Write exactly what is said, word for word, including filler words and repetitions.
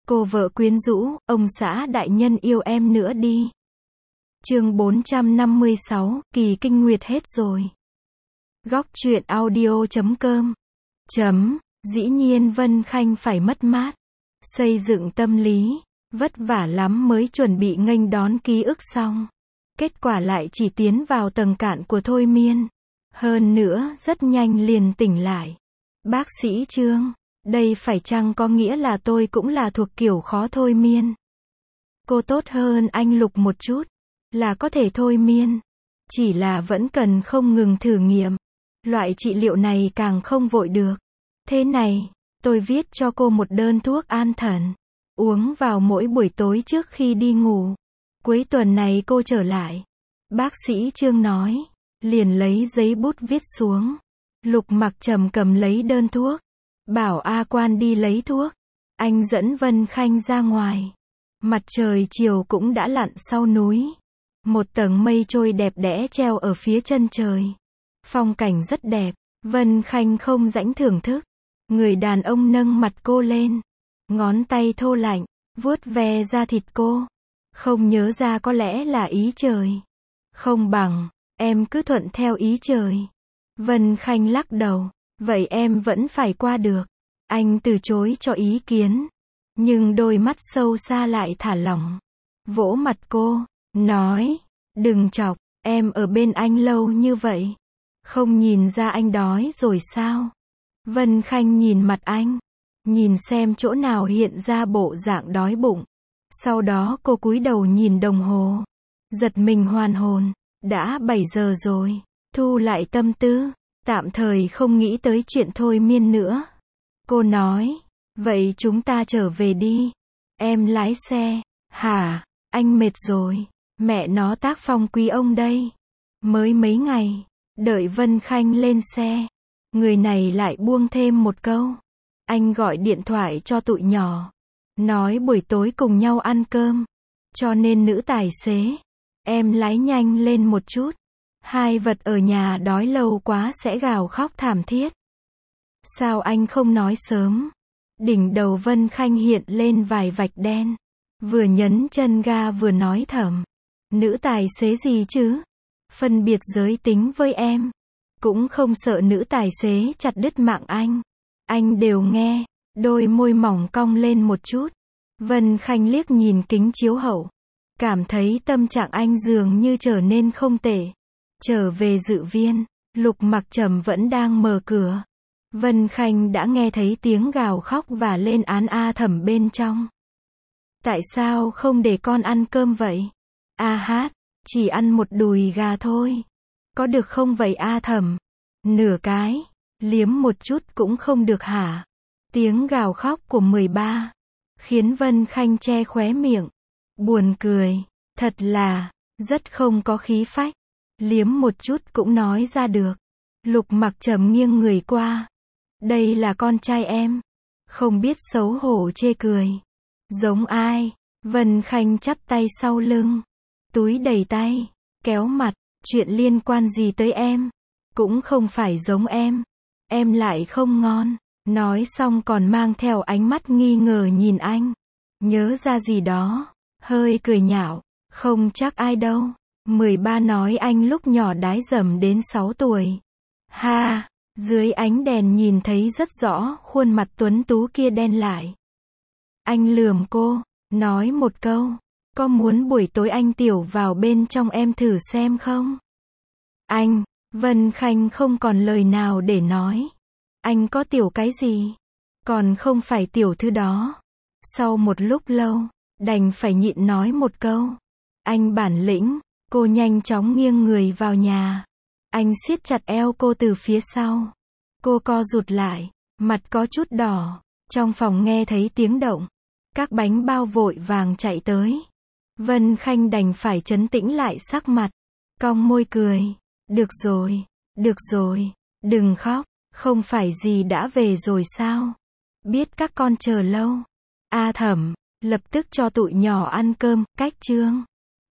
Cô vợ quyến rũ, ông xã đại nhân yêu em nữa đi. Chương bốn trăm năm mươi sáu, kỳ kinh nguyệt hết rồi. Góc truyện audio chấm com chấm, dĩ nhiên Vân Khanh phải mất mát. Xây dựng tâm lý, vất vả lắm mới chuẩn bị nghênh đón ký ức xong. Kết quả lại chỉ tiến vào tầng cạn của thôi miên. Hơn nữa, rất nhanh liền tỉnh lại. Bác sĩ Trương, đây phải chăng có nghĩa là tôi cũng là thuộc kiểu khó thôi miên? Cô tốt hơn anh Lục một chút, là có thể thôi miên. Chỉ là vẫn cần không ngừng thử nghiệm. Loại trị liệu này càng không vội được. Thế này, tôi viết cho cô một đơn thuốc an thần. Uống vào mỗi buổi tối trước khi đi ngủ. Cuối tuần này cô trở lại. Bác sĩ Trương nói. Liền lấy giấy bút viết xuống. Lục Mặc Trầm cầm lấy đơn thuốc. Bảo A Quan đi lấy thuốc. Anh dẫn Vân Khanh ra ngoài. Mặt trời chiều cũng đã lặn sau núi. Một tầng mây trôi đẹp đẽ treo ở phía chân trời. Phong cảnh rất đẹp. Vân Khanh không rãnh thưởng thức. Người đàn ông nâng mặt cô lên. Ngón tay thô lạnh, vuốt ve da thịt cô. Không nhớ ra có lẽ là ý trời. Không bằng, em cứ thuận theo ý trời. Vân Khanh lắc đầu. Vậy em vẫn phải qua được. Anh từ chối cho ý kiến. Nhưng đôi mắt sâu xa lại thả lỏng. Vỗ mặt cô, nói. Đừng chọc, em ở bên anh lâu như vậy. Không nhìn ra anh đói rồi sao? Vân Khanh nhìn mặt anh. Nhìn xem chỗ nào hiện ra bộ dạng đói bụng. Sau đó cô cúi đầu nhìn đồng hồ. Giật mình hoàn hồn. Đã bảy giờ rồi. Thu lại tâm tư. Tạm thời không nghĩ tới chuyện thôi miên nữa. Cô nói. Vậy chúng ta trở về đi. Em lái xe. Hả? Anh mệt rồi. Mẹ nó tác phong quý ông đây. Mới mấy ngày. Đợi Vân Khanh lên xe. Người này lại buông thêm một câu. Anh gọi điện thoại cho tụi nhỏ. Nói buổi tối cùng nhau ăn cơm. Cho nên nữ tài xế. Em lái nhanh lên một chút. Hai vật ở nhà đói lâu quá sẽ gào khóc thảm thiết. Sao anh không nói sớm? Đỉnh đầu Vân Khanh hiện lên vài vạch đen. Vừa nhấn chân ga vừa nói thầm. Nữ tài xế gì chứ? Phân biệt giới tính với em. Cũng không sợ nữ tài xế chặt đứt mạng anh. Anh đều nghe. Đôi môi mỏng cong lên một chút. Vân Khanh liếc nhìn kính chiếu hậu. Cảm thấy tâm trạng anh dường như trở nên không tệ. Trở về dự viên. Lục Mặc Trầm vẫn đang mở cửa. Vân Khanh đã nghe thấy tiếng gào khóc và lên án A Thẩm bên trong. Tại sao không để con ăn cơm vậy? A Hát, chỉ ăn một đùi gà thôi. Có được không vậy A Thẩm? Nửa cái, liếm một chút cũng không được hả? Tiếng gào khóc của mười ba, khiến Vân Khanh che khóe miệng. Buồn cười, thật là, rất không có khí phách. Liếm một chút cũng nói ra được. Lục Mặc Trầm nghiêng người qua. Đây là con trai em. Không biết xấu hổ chê cười. Giống ai? Vân Khanh chắp tay sau lưng. Túi đầy tay, kéo mặt. Chuyện liên quan gì tới em? Cũng không phải giống em. Em lại không ngon. Nói xong còn mang theo ánh mắt nghi ngờ nhìn anh. Nhớ ra gì đó. Hơi cười nhạo. Không chắc ai đâu. mười ba nói anh lúc nhỏ đái dầm đến sáu tuổi. Ha, dưới ánh đèn nhìn thấy rất rõ khuôn mặt tuấn tú kia đen lại. Anh lườm cô, nói một câu. Có muốn buổi tối anh tiểu vào bên trong em thử xem không? Anh, Vân Khanh không còn lời nào để nói. Anh có tiểu cái gì? Còn không phải tiểu thư đó. Sau một lúc lâu, đành phải nhịn nói một câu. Anh bản lĩnh. Cô nhanh chóng nghiêng người vào nhà. Anh siết chặt eo cô từ phía sau. Cô co rụt lại, mặt có chút đỏ. Trong phòng nghe thấy tiếng động. Các bánh bao vội vàng chạy tới. Vân Khanh đành phải trấn tĩnh lại sắc mặt. Cong môi cười. Được rồi, được rồi, đừng khóc. Không phải gì đã về rồi sao? Biết các con chờ lâu. A Thẩm, lập tức cho tụi nhỏ ăn cơm, cách trương.